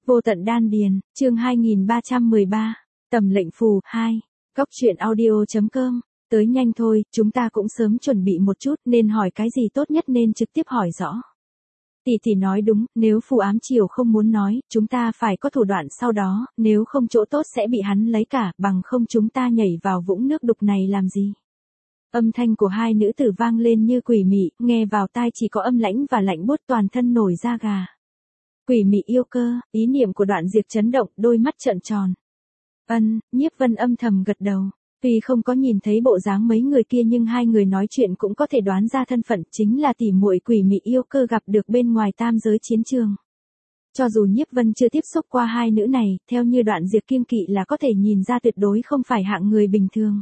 Vô tận đan điền, chương 2313, tầm lệnh phù 2, góc truyện audio.com, tới nhanh thôi, chúng ta cũng sớm chuẩn bị một chút nên hỏi cái gì tốt nhất nên trực tiếp hỏi rõ. Tỷ nói đúng, nếu phù ám chiều không muốn nói, chúng ta phải có thủ đoạn sau đó, nếu không chỗ tốt sẽ bị hắn lấy cả, bằng không chúng ta nhảy vào vũng nước đục này làm gì. Âm thanh của hai nữ tử vang lên như quỷ mị, nghe vào tai chỉ có âm lãnh và lạnh buốt toàn thân nổi da gà. Quỷ mị yêu cơ, ý niệm của Đoạn Diệp chấn động, đôi mắt trợn tròn. Nhiếp Vân âm thầm gật đầu. Tuy không có nhìn thấy bộ dáng mấy người kia nhưng hai người nói chuyện cũng có thể đoán ra thân phận, chính là tỷ muội quỷ mị yêu cơ gặp được bên ngoài tam giới chiến trường. Cho dù Nhiếp Vân chưa tiếp xúc qua hai nữ này, theo như Đoạn Diệp kiêng kỵ là có thể nhìn ra tuyệt đối không phải hạng người bình thường.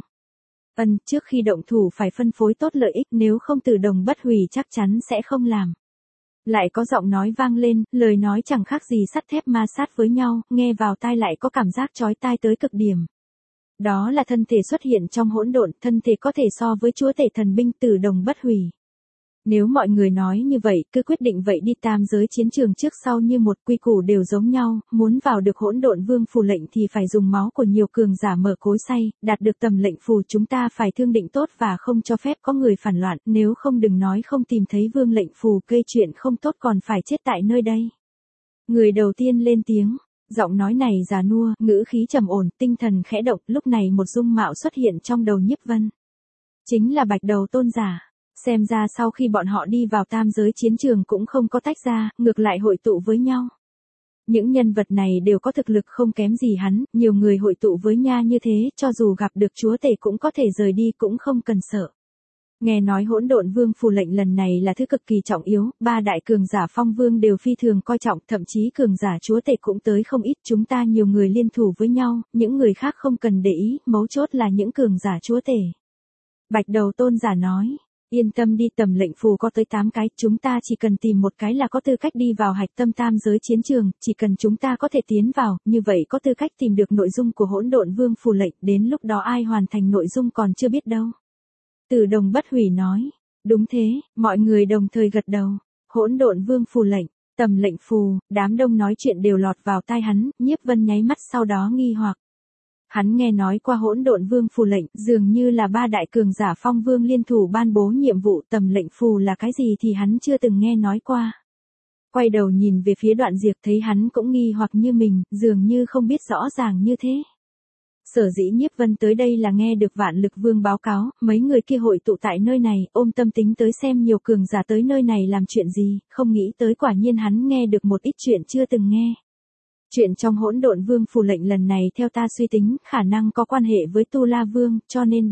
Trước khi động thủ phải phân phối tốt lợi ích, nếu không Từ Đồng Bất Hủy chắc chắn sẽ không làm. Lại có giọng nói vang lên, lời nói chẳng khác gì sắt thép ma sát với nhau, nghe vào tai lại có cảm giác chói tai tới cực điểm. Đó là thân thể xuất hiện trong hỗn độn, thân thể có thể so với chúa tể thần binh Từ Đồng Bất Hủy. Nếu mọi người nói như vậy, cứ quyết định vậy đi, tam giới chiến trường trước sau như một, quy củ đều giống nhau, muốn vào được hỗn độn vương phù lệnh thì phải dùng máu của nhiều cường giả mở cối xay, đạt được tầm lệnh phù chúng ta phải thương định tốt và không cho phép có người phản loạn, nếu không đừng nói không tìm thấy vương lệnh phù gây chuyện không tốt còn phải chết tại nơi đây. Người đầu tiên lên tiếng, giọng nói này già nua, ngữ khí trầm ổn, tinh thần khẽ động, lúc này một dung mạo xuất hiện trong đầu Nhiếp Vân. Chính là Bạch Đầu Tôn giả. Xem ra sau khi bọn họ đi vào tam giới chiến trường cũng không có tách ra, ngược lại hội tụ với nhau. Những nhân vật này đều có thực lực không kém gì hắn, nhiều người hội tụ với nha như thế, cho dù gặp được chúa tể cũng có thể rời đi cũng không cần sợ. Nghe nói hỗn độn vương phù lệnh lần này là thứ cực kỳ trọng yếu, ba đại cường giả phong vương đều phi thường coi trọng, thậm chí cường giả chúa tể cũng tới không ít, chúng ta nhiều người liên thủ với nhau, những người khác không cần để ý, mấu chốt là những cường giả chúa tể. Bạch Đầu Tôn giả nói. Yên tâm đi, tầm lệnh phù có tới 8 cái, chúng ta chỉ cần tìm một cái là có tư cách đi vào hạch tâm tam giới chiến trường, chỉ cần chúng ta có thể tiến vào, như vậy có tư cách tìm được nội dung của hỗn độn vương phù lệnh, đến lúc đó ai hoàn thành nội dung còn chưa biết đâu. Từ Đồng Bất Hủy nói, đúng thế, mọi người đồng thời gật đầu, hỗn độn vương phù lệnh, tầm lệnh phù, đám đông nói chuyện đều lọt vào tai hắn, Nhiếp Vân nháy mắt sau đó nghi hoặc. Hắn nghe nói qua hỗn độn vương phù lệnh, dường như là ba đại cường giả phong vương liên thủ ban bố nhiệm vụ, tầm lệnh phù là cái gì thì hắn chưa từng nghe nói qua. Quay đầu nhìn về phía Đoạn Diệp thấy hắn cũng nghi hoặc như mình, dường như không biết rõ ràng như thế. Sở dĩ Nhiếp Vân tới đây là nghe được Vạn Lực Vương báo cáo, mấy người kia hội tụ tại nơi này, ôm tâm tính tới xem nhiều cường giả tới nơi này làm chuyện gì, không nghĩ tới quả nhiên hắn nghe được một ít chuyện chưa từng nghe. Chuyện trong hỗn độn vương phù lệnh lần này theo ta suy tính, khả năng có quan hệ với Tu La Vương, cho nên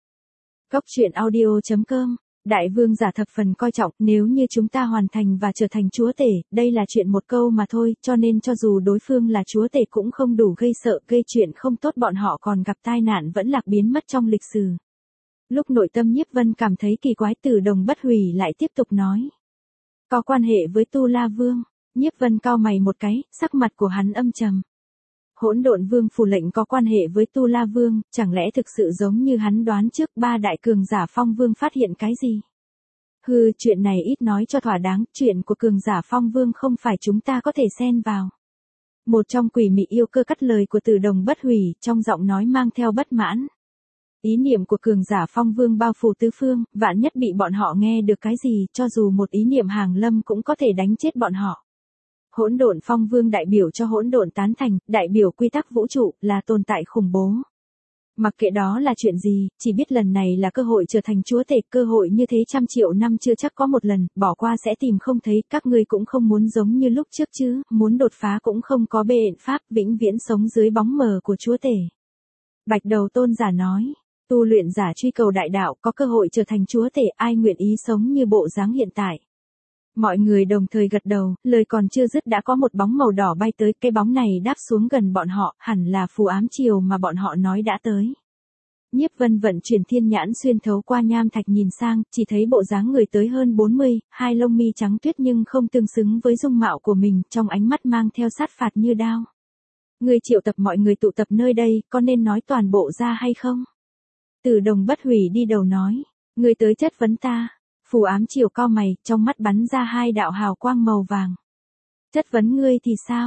Góc truyện audio.com, Đại Vương giả thập phần coi trọng, nếu như chúng ta hoàn thành và trở thành chúa tể, đây là chuyện một câu mà thôi, cho nên cho dù đối phương là chúa tể cũng không đủ gây sợ, gây chuyện không tốt bọn họ còn gặp tai nạn vẫn lạc biến mất trong lịch sử. Lúc nội tâm Nhiếp Vân cảm thấy kỳ quái, Từ Đồng Bất Hủy lại tiếp tục nói. Có quan hệ với Tu La Vương. Nhiếp Vân cau mày một cái, sắc mặt của hắn âm trầm. Hỗn độn vương phù lệnh có quan hệ với Tu La Vương, chẳng lẽ thực sự giống như hắn đoán trước ba đại cường giả phong vương phát hiện cái gì? Chuyện này ít nói cho thỏa đáng, chuyện của cường giả phong vương không phải chúng ta có thể xen vào. Một trong quỷ mị yêu cơ cắt lời của Từ Đồng Bất Hủy, trong giọng nói mang theo bất mãn. Ý niệm của cường giả phong vương bao phủ tứ phương, vạn nhất bị bọn họ nghe được cái gì, cho dù một ý niệm hàng lâm cũng có thể đánh chết bọn họ. Hỗn độn phong vương đại biểu cho hỗn độn tán thành, đại biểu quy tắc vũ trụ, là tồn tại khủng bố. Mặc kệ đó là chuyện gì, chỉ biết lần này là cơ hội trở thành chúa tể, cơ hội như thế 100 triệu năm chưa chắc có một lần, bỏ qua sẽ tìm không thấy, các ngươi cũng không muốn giống như lúc trước chứ, muốn đột phá cũng không có biện pháp, vĩnh viễn sống dưới bóng mờ của chúa tể. Bạch Đầu Tôn giả nói, tu luyện giả truy cầu đại đạo, có cơ hội trở thành chúa tể, ai nguyện ý sống như bộ dáng hiện tại. Mọi người đồng thời gật đầu, lời còn chưa dứt đã có một bóng màu đỏ bay tới, cái bóng này đáp xuống gần bọn họ, hẳn là phù ám chiều mà bọn họ nói đã tới. Nhiếp Vân vận chuyển thiên nhãn xuyên thấu qua nham thạch nhìn sang, chỉ thấy bộ dáng người tới hơn 40, hai lông mi trắng tuyết nhưng không tương xứng với dung mạo của mình, trong ánh mắt mang theo sát phạt như đao. Người triệu tập mọi người tụ tập nơi đây, có nên nói toàn bộ ra hay không? Từ Đồng Bất Hủy đi đầu nói, người tới chất vấn ta. Phù ám chiều cau mày, trong mắt bắn ra hai đạo hào quang màu vàng. Chất vấn ngươi thì sao?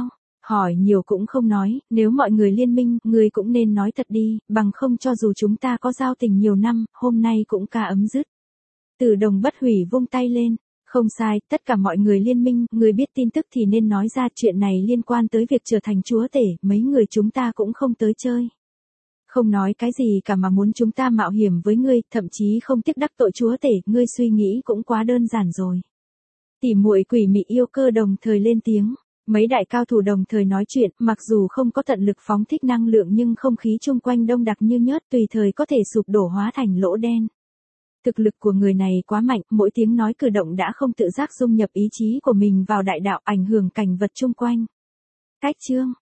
Hỏi nhiều cũng không nói, nếu mọi người liên minh, ngươi cũng nên nói thật đi, bằng không cho dù chúng ta có giao tình nhiều năm, hôm nay cũng ca ấm dứt. Từ Đồng Bất Hủy vung tay lên. Không sai, tất cả mọi người liên minh, người biết tin tức thì nên nói ra, chuyện này liên quan tới việc trở thành chúa tể, mấy người chúng ta cũng không tới chơi. Không nói cái gì cả mà muốn chúng ta mạo hiểm với ngươi, thậm chí không tiếc đắc tội chúa tể, ngươi suy nghĩ cũng quá đơn giản rồi. Tỉ muội Quỷ Mị Yêu Cơ đồng thời lên tiếng. Mấy đại cao thủ đồng thời nói chuyện, mặc dù không có tận lực phóng thích năng lượng nhưng không khí chung quanh đông đặc như nhớt, tùy thời có thể sụp đổ hóa thành lỗ đen. Thực lực của người này quá mạnh, mỗi tiếng nói cử động đã không tự giác dung nhập ý chí của mình vào đại đạo, ảnh hưởng cảnh vật chung quanh. Cách chương